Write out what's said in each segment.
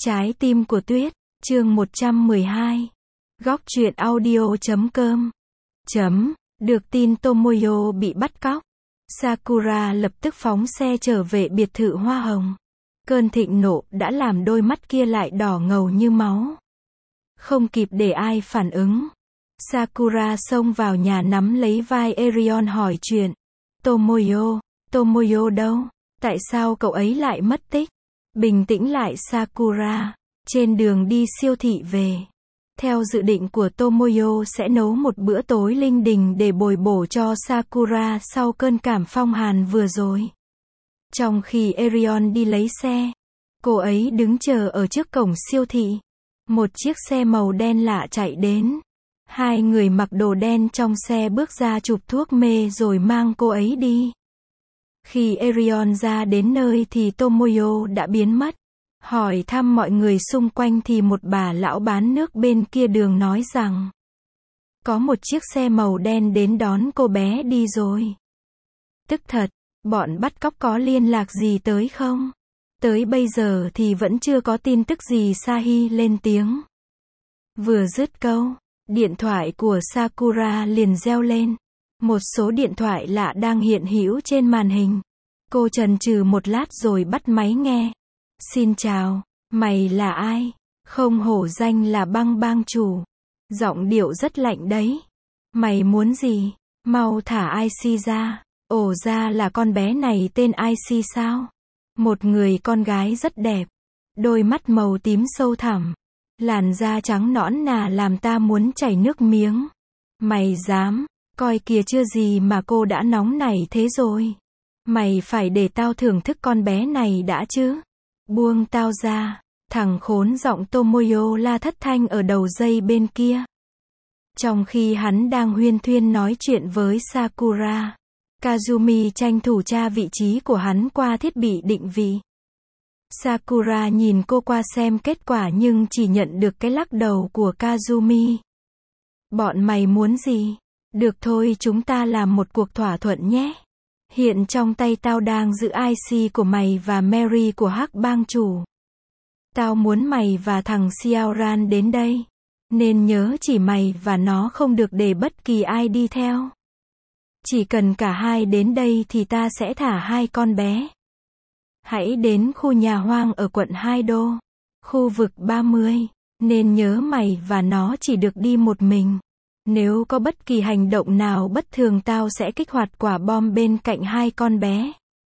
Trái tim của tuyết, chương 112. Góc truyện audio.com. Được tin Tomoyo bị bắt cóc, Sakura lập tức phóng xe trở về biệt thự hoa hồng. Cơn thịnh nộ đã làm đôi mắt kia lại đỏ ngầu như máu. Không kịp để ai phản ứng, Sakura xông vào nhà nắm lấy vai Erion hỏi chuyện. Tomoyo đâu? Tại sao cậu ấy lại mất tích? Bình tĩnh lại Sakura. Trên đường đi siêu thị về, theo dự định của Tomoyo sẽ nấu một bữa tối linh đình để bồi bổ cho Sakura sau cơn cảm phong hàn vừa rồi. Trong khi Erion đi lấy xe, cô ấy đứng chờ ở trước cổng siêu thị. Một chiếc xe màu đen lạ chạy đến. Hai người mặc đồ đen trong xe bước ra chụp thuốc mê rồi mang cô ấy đi. Khi Erion ra đến nơi thì Tomoyo đã biến mất. Hỏi thăm mọi người xung quanh thì một bà lão bán nước bên kia đường nói rằng có một chiếc xe màu đen đến đón cô bé đi rồi. Tức thật, bọn bắt cóc có liên lạc gì tới không? Tới bây giờ thì vẫn chưa có tin tức gì. Sahi lên tiếng. Vừa dứt câu, điện thoại của Sakura liền reo lên. Một số điện thoại lạ đang hiện hữu trên màn hình. Cô chần chừ một lát rồi bắt máy nghe. Xin chào, mày là ai? Không hổ danh là bang chủ. Giọng điệu rất lạnh đấy. Mày muốn gì? Mau thả IC ra. Ồ, ra là con bé này tên IC sao? Một người con gái rất đẹp. Đôi mắt màu tím sâu thẳm. Làn da trắng nõn nà làm ta muốn chảy nước miếng. Mày dám, coi kìa chưa gì mà cô đã nóng nảy thế rồi. Mày phải để tao thưởng thức con bé này đã chứ. Buông tao ra, thằng khốn. Giọng Tomoyo la thất thanh ở đầu dây bên kia. Trong khi hắn đang huyên thuyên nói chuyện với Sakura, Kazumi tranh thủ tra vị trí của hắn qua thiết bị định vị. Sakura nhìn cô qua xem kết quả nhưng chỉ nhận được cái lắc đầu của Kazumi. Bọn mày muốn gì? Được thôi, chúng ta làm một cuộc thỏa thuận nhé. Hiện trong tay tao đang giữ IC của mày và Mary của Hắc bang chủ. Tao muốn mày và thằng Xiaoran đến đây. Nên nhớ chỉ mày và nó, không được để bất kỳ ai đi theo. Chỉ cần cả hai đến đây thì ta sẽ thả hai con bé. Hãy đến khu nhà hoang ở quận Hai Đô, khu vực 30. Nên nhớ mày và nó chỉ được đi một mình. Nếu có bất kỳ hành động nào bất thường tao sẽ kích hoạt quả bom bên cạnh hai con bé.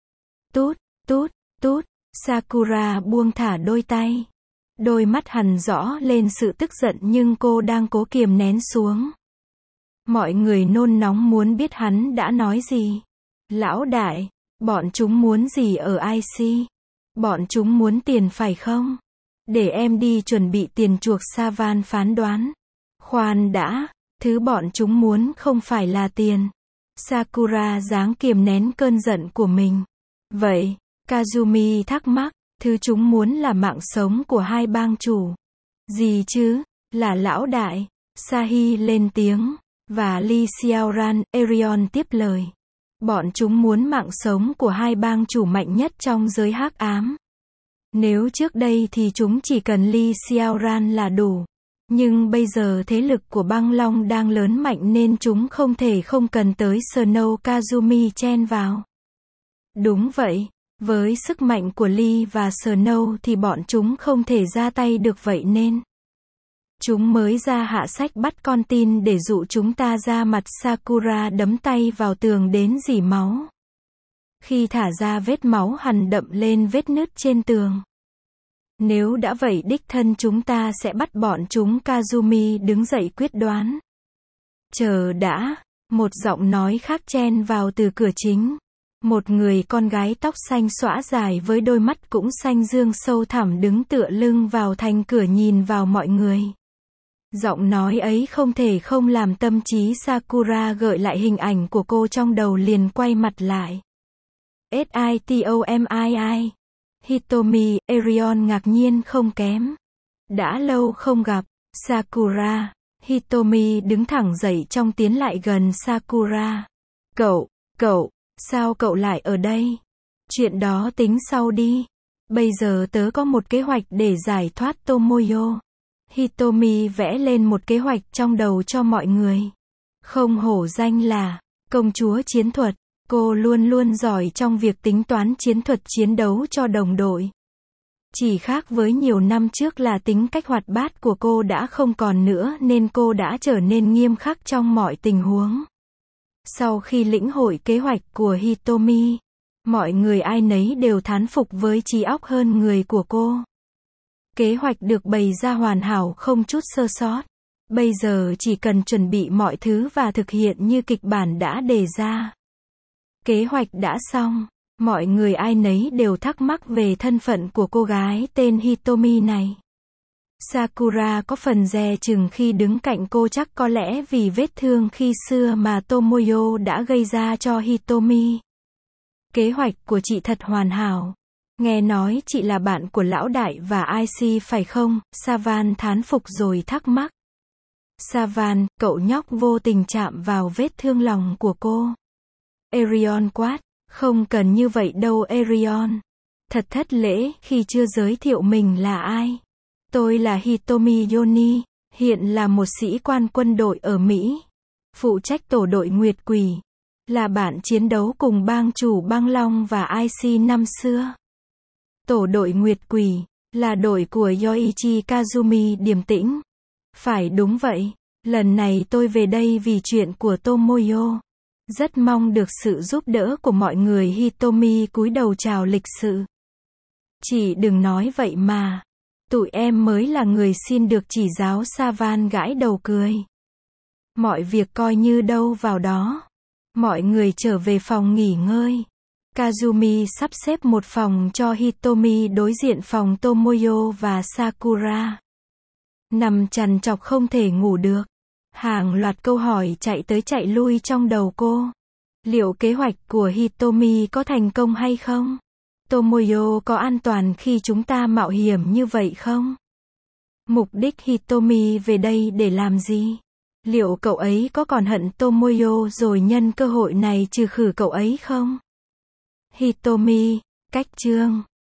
Tút. Sakura buông thả đôi tay. Đôi mắt hằn rõ lên sự tức giận nhưng cô đang cố kiềm nén xuống. Mọi người nôn nóng muốn biết hắn đã nói gì. Lão đại, bọn chúng muốn gì ở IC? Bọn chúng muốn tiền phải không? Để em đi chuẩn bị tiền chuộc. Savan phán đoán. Khoan đã. Thứ bọn chúng muốn không phải là tiền. Sakura ráng kiềm nén cơn giận của mình. Vậy, Kazumi thắc mắc, thứ chúng muốn là mạng sống của hai bang chủ. Gì chứ? Là lão đại. Sahi lên tiếng. Và Lee Xiaoran, Erion tiếp lời. Bọn chúng muốn mạng sống của hai bang chủ mạnh nhất trong giới hắc ám. Nếu trước đây thì chúng chỉ cần Lee Xiaoran là đủ. Nhưng bây giờ thế lực của băng long đang lớn mạnh nên chúng không thể không cần tới Snow Kazumi chen vào. Đúng vậy, với sức mạnh của Lee và Snow thì bọn chúng không thể ra tay được, vậy nên chúng mới ra hạ sách bắt con tin để dụ chúng ta ra mặt. Sakura đấm tay vào tường đến rỉ máu. Khi thả ra vết máu hằn đậm lên vết nứt trên tường. Nếu đã vậy đích thân chúng ta sẽ bắt bọn chúng. Kazumi đứng dậy quyết đoán. Chờ đã, một giọng nói khác chen vào từ cửa chính. Một người con gái tóc xanh xõa dài với đôi mắt cũng xanh dương sâu thẳm đứng tựa lưng vào thành cửa nhìn vào mọi người. Giọng nói ấy không thể không làm tâm trí Sakura gợi lại hình ảnh của cô trong đầu, liền quay mặt lại. Sitomii. Hitomi. Erion ngạc nhiên không kém. Đã lâu không gặp. Sakura. Hitomi đứng thẳng dậy trong tiến lại gần Sakura. Cậu, sao cậu lại ở đây? Chuyện đó tính sau đi. Bây giờ tớ có một kế hoạch để giải thoát Tomoyo. Hitomi vẽ lên một kế hoạch trong đầu cho mọi người. Không hổ danh là công chúa chiến thuật, cô luôn luôn giỏi trong việc tính toán chiến thuật chiến đấu cho đồng đội. Chỉ khác với nhiều năm trước là tính cách hoạt bát của cô đã không còn nữa nên cô đã trở nên nghiêm khắc trong mọi tình huống. Sau khi lĩnh hội kế hoạch của Hitomi, mọi người ai nấy đều thán phục với trí óc hơn người của cô. Kế hoạch được bày ra hoàn hảo không chút sơ sót. Bây giờ chỉ cần chuẩn bị mọi thứ và thực hiện như kịch bản đã đề ra. Kế hoạch đã xong, mọi người ai nấy đều thắc mắc về thân phận của cô gái tên Hitomi này. Sakura có phần dè chừng khi đứng cạnh cô, chắc có lẽ vì vết thương khi xưa mà Tomoyo đã gây ra cho Hitomi. Kế hoạch của chị thật hoàn hảo. Nghe nói chị là bạn của lão đại và IC phải không? Savan thán phục rồi thắc mắc. Savan, cậu nhóc vô tình chạm vào vết thương lòng của cô. Erion quát, không cần như vậy đâu Erion. Thật thất lễ khi chưa giới thiệu mình là ai. Tôi là Hitomi Yoni, hiện là một sĩ quan quân đội ở Mỹ. Phụ trách tổ đội Nguyệt Quỷ. Là bạn chiến đấu cùng bang chủ Băng Long và IC năm xưa. Tổ đội Nguyệt Quỷ là đội của Yoichi Kazumi điềm tĩnh. Phải đúng vậy, lần này tôi về đây vì chuyện của Tomoyo. Rất mong được sự giúp đỡ của mọi người. Hitomi cúi đầu chào lịch sự. Chị đừng nói vậy mà. Tụi em mới là người xin được chỉ giáo. Savan gãi đầu cười. Mọi việc coi như đâu vào đó. Mọi người trở về phòng nghỉ ngơi. Kazumi sắp xếp một phòng cho Hitomi đối diện phòng Tomoyo và Sakura. Nằm trằn trọc không thể ngủ được. Hàng loạt câu hỏi chạy tới chạy lui trong đầu cô. Liệu kế hoạch của Hitomi có thành công hay không? Tomoyo có an toàn khi chúng ta mạo hiểm như vậy không? Mục đích Hitomi về đây để làm gì? Liệu cậu ấy có còn hận Tomoyo rồi nhân cơ hội này trừ khử cậu ấy không? Hitomi, cách chương